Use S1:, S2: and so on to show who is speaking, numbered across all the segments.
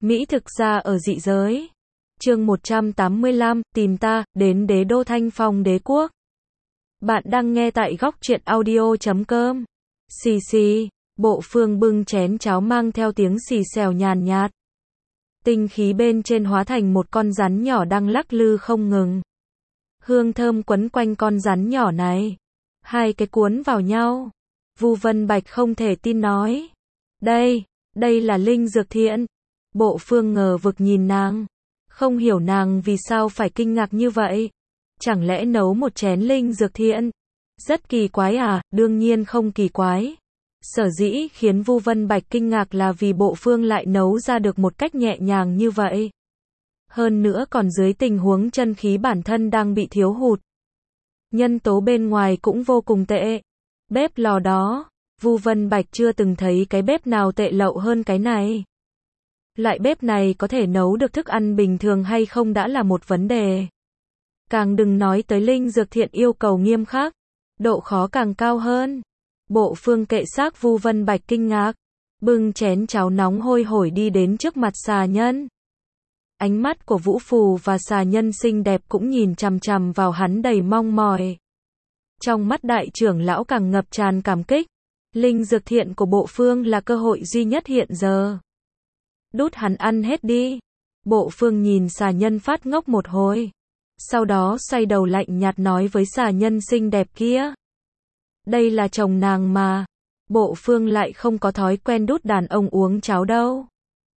S1: Mỹ thực ra ở dị giới. Chương 185, tìm ta, đến đế đô Thanh Phong đế quốc. Bạn đang nghe tại góc truyện audio.com. Xì xì, Bộ Phương bưng chén cháo mang theo tiếng xì xèo nhàn nhạt. Tinh khí bên trên hóa thành một con rắn nhỏ đang lắc lư không ngừng. Hương thơm quấn quanh con rắn nhỏ này. Hai cái cuốn vào nhau. Vu Vân Bạch không thể tin nói. Đây là linh dược thiện. Bộ Phương ngờ vực nhìn nàng. Không hiểu nàng vì sao phải kinh ngạc như vậy. Chẳng lẽ nấu một chén linh dược thiện? Rất kỳ quái à? Đương nhiên không kỳ quái. Sở dĩ khiến Vu Vân Bạch kinh ngạc là vì Bộ Phương lại nấu ra được một cách nhẹ nhàng như vậy. Hơn nữa còn dưới tình huống chân khí bản thân đang bị thiếu hụt. Nhân tố bên ngoài cũng vô cùng tệ. Bếp lò đó, Vu Vân Bạch chưa từng thấy cái bếp nào tệ lậu hơn cái này. Loại bếp này có thể nấu được thức ăn bình thường hay không đã là một vấn đề. Càng đừng nói tới linh dược thiện yêu cầu nghiêm khắc, độ khó càng cao hơn. Bộ Phương kệ xác Vu Vân Bạch kinh ngạc, bưng chén cháo nóng hôi hổi đi đến trước mặt xà nhân. Ánh mắt của Vũ Phù và xà nhân xinh đẹp cũng nhìn chằm chằm vào hắn đầy mong mỏi. Trong mắt đại trưởng lão càng ngập tràn cảm kích. Linh dược thiện của Bộ Phương là cơ hội duy nhất hiện giờ. Đút hắn ăn hết đi. Bộ Phương nhìn xà nhân phát ngốc một hồi. Sau đó xoay đầu lạnh nhạt nói với xà nhân xinh đẹp kia. Đây là chồng nàng mà. Bộ Phương lại không có thói quen đút đàn ông uống cháo đâu.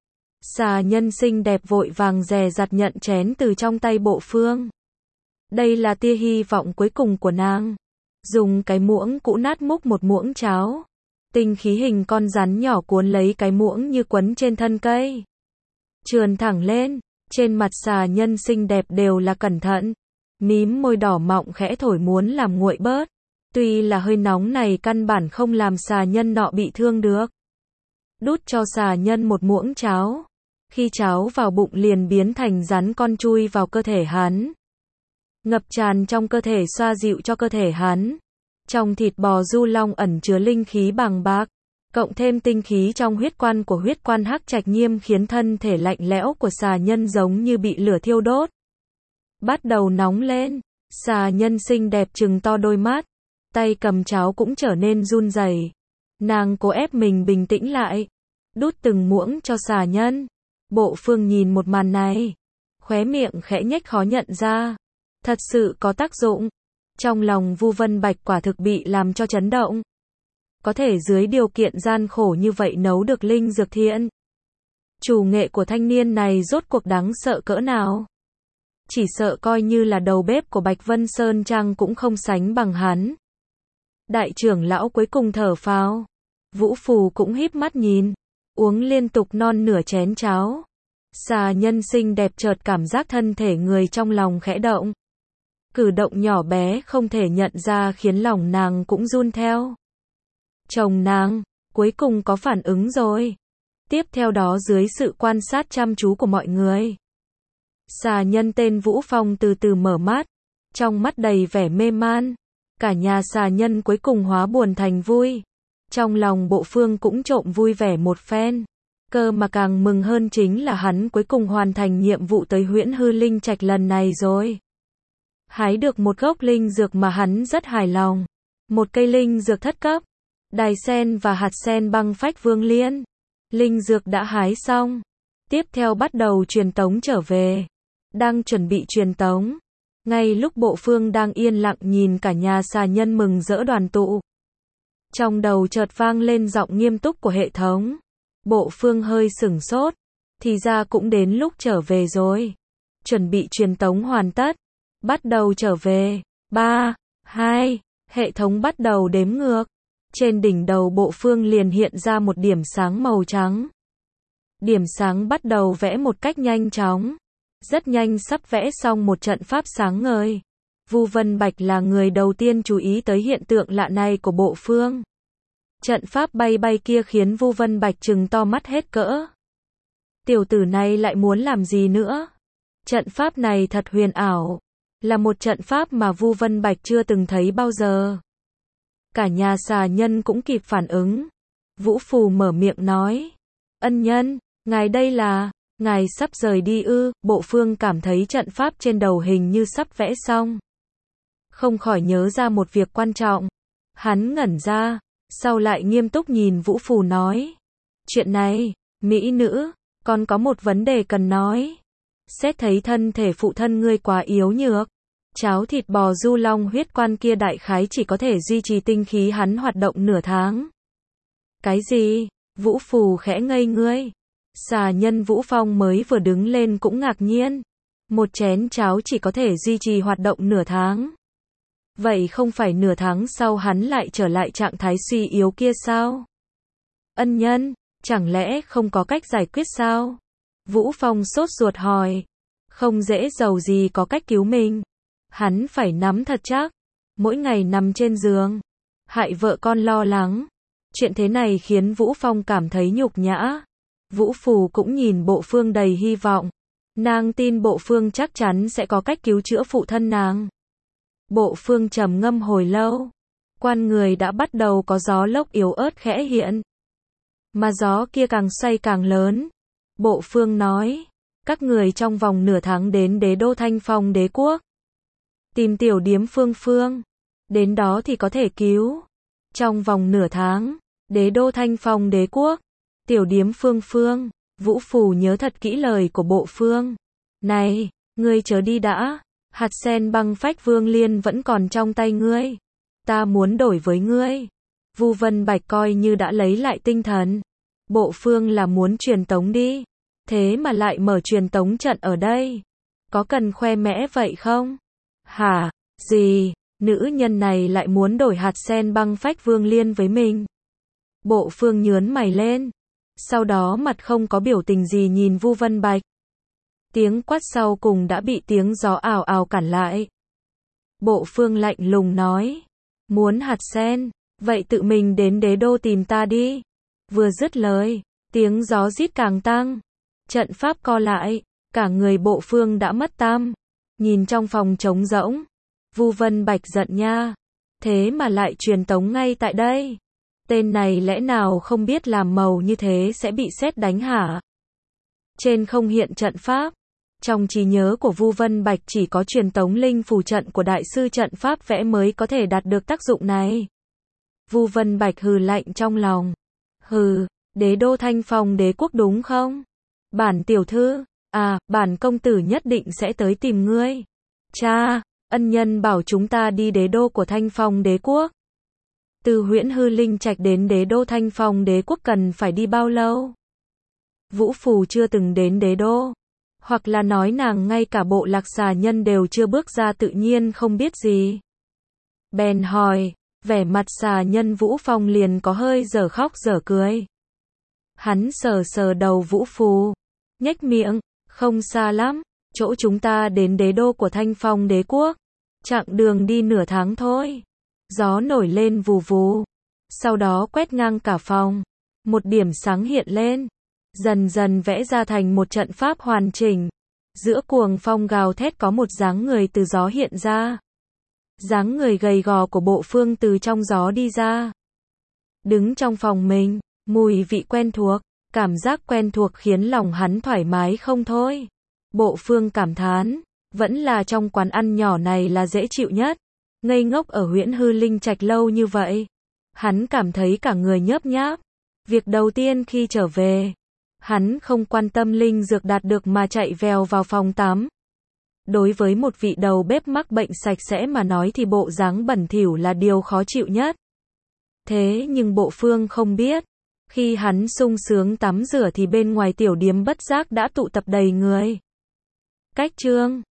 S1: Xà nhân xinh đẹp vội vàng dè dặt nhận chén từ trong tay Bộ Phương. Đây là tia hy vọng cuối cùng của nàng. Dùng cái muỗng cũ nát múc một muỗng cháo. Tinh khí hình con rắn nhỏ cuốn lấy cái muỗng như quấn trên thân cây. Trườn thẳng lên, trên mặt xà nhân xinh đẹp đều là cẩn thận. Mím môi đỏ mọng khẽ thổi muốn làm nguội bớt. Tuy là hơi nóng này căn bản không làm xà nhân nọ bị thương được. Đút cho xà nhân một muỗng cháo. Khi cháo vào bụng liền biến thành rắn con chui vào cơ thể hắn. Ngập tràn trong cơ thể xoa dịu cho cơ thể hắn. Trong thịt bò du long ẩn chứa linh khí bàng bạc, cộng thêm tinh khí trong huyết quan của huyết quan Hắc Trạch Nhiêm khiến thân thể lạnh lẽo của xà nhân giống như bị lửa thiêu đốt. Bắt đầu nóng lên, xà nhân xinh đẹp trừng to đôi mắt, tay cầm cháo cũng trở nên run rẩy. Nàng cố ép mình bình tĩnh lại, đút từng muỗng cho xà nhân. Bộ Phương nhìn một màn này, khóe miệng khẽ nhếch khó nhận ra. Thật sự có tác dụng. Trong lòng Vu Vân Bạch quả thực bị làm cho chấn động. Có thể dưới điều kiện gian khổ như vậy nấu được linh dược thiện. Chủ nghệ của thanh niên này rốt cuộc đáng sợ cỡ nào. Chỉ sợ coi như là đầu bếp của Bạch Vân Sơn Trang cũng không sánh bằng hắn. Đại trưởng lão cuối cùng thở phào. Vũ Phù cũng híp mắt nhìn. Uống liên tục non nửa chén cháo. Xà nhân xinh đẹp chợt cảm giác thân thể người trong lòng khẽ động. Cử động nhỏ bé không thể nhận ra khiến lòng nàng cũng run theo. Chồng nàng, cuối cùng có phản ứng rồi. Tiếp theo đó dưới sự quan sát chăm chú của mọi người. Xà nhân tên Vũ Phong từ từ mở mắt. Trong mắt đầy vẻ mê man. Cả nhà xà nhân cuối cùng hóa buồn thành vui. Trong lòng Bộ Phương cũng trộm vui vẻ một phen. Cơ mà càng mừng hơn chính là hắn cuối cùng hoàn thành nhiệm vụ tới Huyễn Hư Linh Trạch lần này rồi. Hái được một gốc linh dược mà hắn rất hài lòng. Một cây linh dược thất cấp. Đài sen và hạt sen băng phách vương liên. Linh dược đã hái xong. Tiếp theo bắt đầu truyền tống trở về. Đang chuẩn bị truyền tống. Ngay lúc Bộ Phương đang yên lặng nhìn cả nhà xà nhân mừng rỡ đoàn tụ. Trong đầu chợt vang lên giọng nghiêm túc của hệ thống. Bộ Phương hơi sửng sốt. Thì ra cũng đến lúc trở về rồi. Chuẩn bị truyền tống hoàn tất. Bắt đầu trở về. 3, 2, hệ thống bắt đầu đếm ngược. Trên đỉnh đầu Bộ Phương liền hiện ra một điểm sáng màu trắng. Điểm sáng bắt đầu vẽ một cách nhanh chóng. Rất nhanh sắp vẽ xong một trận pháp sáng ngời. Vu Vân Bạch là người đầu tiên chú ý tới hiện tượng lạ này của Bộ Phương. Trận pháp bay bay kia khiến Vu Vân Bạch trừng to mắt hết cỡ. Tiểu tử này lại muốn làm gì nữa? Trận pháp này thật huyền ảo. Là một trận pháp mà Vu Vân Bạch chưa từng thấy bao giờ. Cả nhà xà nhân cũng kịp phản ứng. Vũ Phù mở miệng nói. Ân nhân, ngài đây là... Ngài sắp rời đi ư? Bộ Phương cảm thấy trận pháp trên đầu hình như sắp vẽ xong. Không khỏi nhớ ra một việc quan trọng. Hắn ngẩn ra, sau lại nghiêm túc nhìn Vũ Phù nói. Chuyện này, mỹ nữ, con có một vấn đề cần nói. Xét thấy thân thể phụ thân ngươi quá yếu nhược. Cháo thịt bò du long huyết quan kia đại khái chỉ có thể duy trì tinh khí hắn hoạt động nửa tháng. Cái gì? Vũ Phù khẽ ngây ngươi. Xà nhân Vũ Phong mới vừa đứng lên cũng ngạc nhiên. Một chén cháo chỉ có thể duy trì hoạt động nửa tháng. Vậy không phải nửa tháng sau hắn lại trở lại trạng thái suy yếu kia sao? Ân nhân, chẳng lẽ không có cách giải quyết sao? Vũ Phong sốt ruột hỏi. Không dễ dầu gì có cách cứu mình. Hắn phải nắm thật chắc. Mỗi ngày nằm trên giường. Hại vợ con lo lắng. Chuyện thế này khiến Vũ Phong cảm thấy nhục nhã. Vũ Phù cũng nhìn Bộ Phương đầy hy vọng. Nàng tin Bộ Phương chắc chắn sẽ có cách cứu chữa phụ thân nàng. Bộ Phương trầm ngâm hồi lâu. Quan người đã bắt đầu có gió lốc yếu ớt khẽ hiện. Mà gió kia càng xoay càng lớn. Bộ Phương nói. Các người trong vòng nửa tháng đến đế đô Thanh Phong đế quốc. Tìm tiểu điếm Phương Phương. Đến đó thì có thể cứu. Trong vòng nửa tháng. Đế đô Thanh Phong đế quốc. Tiểu điếm Phương Phương. Vũ Phù nhớ thật kỹ lời của Bộ Phương. Này, ngươi chớ đi đã. Hạt sen băng phách vương liên vẫn còn trong tay ngươi. Ta muốn đổi với ngươi. Vu Vân Bạch coi như đã lấy lại tinh thần. Bộ Phương là muốn truyền tống đi. Thế mà lại mở truyền tống trận ở đây. Có cần khoe mẽ vậy không? Hả? Gì? Nữ nhân này lại muốn đổi hạt sen băng phách vương liên với mình. Bộ Phương nhướn mày lên. Sau đó mặt không có biểu tình gì nhìn Vu Vân Bạch. Tiếng quát sau cùng đã bị tiếng gió ào ào cản lại. Bộ Phương lạnh lùng nói. Muốn hạt sen, vậy tự mình đến đế đô tìm ta đi. Vừa dứt lời, tiếng gió rít càng tăng. Trận pháp co lại, cả người Bộ Phương đã mất tăm. Nhìn trong phòng trống rỗng. Vu Vân Bạch giận nha. Thế mà lại truyền tống ngay tại đây. Tên này lẽ nào không biết làm màu như thế sẽ bị sét đánh hả? Trên không hiện trận pháp. Trong trí nhớ của Vu Vân Bạch chỉ có truyền tống linh phù trận của đại sư trận pháp vẽ mới có thể đạt được tác dụng này. Vu Vân Bạch hừ lạnh trong lòng. Hừ, đế đô Thanh Phong đế quốc đúng không? Bản tiểu thư, bản công tử nhất định sẽ tới tìm ngươi. Cha, ân nhân bảo chúng ta đi đế đô của Thanh Phong đế quốc. Từ Huyễn Hư Linh Trạch đến đế đô Thanh Phong đế quốc cần phải đi bao lâu? Vũ Phù chưa từng đến đế đô. Hoặc là nói nàng ngay cả bộ lạc xà nhân đều chưa bước ra tự nhiên không biết gì. Bèn hỏi, vẻ mặt xà nhân Vũ Phong liền có hơi dở khóc dở cười. Hắn sờ sờ đầu Vũ Phù, nhếch miệng, không xa lắm, chỗ chúng ta đến đế đô của Thanh Phong đế quốc. Chặng đường đi nửa tháng thôi. Gió nổi lên vù vù. Sau đó quét ngang cả phòng. Một điểm sáng hiện lên. Dần dần vẽ ra thành một trận pháp hoàn chỉnh. Giữa cuồng phong gào thét có một dáng người từ gió hiện ra. Dáng người gầy gò của Bộ Phương từ trong gió đi ra. Đứng trong phòng mình, mùi vị quen thuộc, cảm giác quen thuộc khiến lòng hắn thoải mái không thôi. Bộ Phương cảm thán, vẫn là trong quán ăn nhỏ này là dễ chịu nhất. Ngây ngốc ở Huyễn Hư Linh Trạch lâu như vậy. Hắn cảm thấy cả người nhớp nháp. Việc đầu tiên khi trở về, hắn không quan tâm linh dược đạt được mà chạy vèo vào phòng tắm. Đối với một vị đầu bếp mắc bệnh sạch sẽ mà nói thì bộ dáng bẩn thỉu là điều khó chịu nhất. Thế nhưng Bộ Phương không biết, khi hắn sung sướng tắm rửa thì bên ngoài tiểu điếm bất giác đã tụ tập đầy người. Cách chương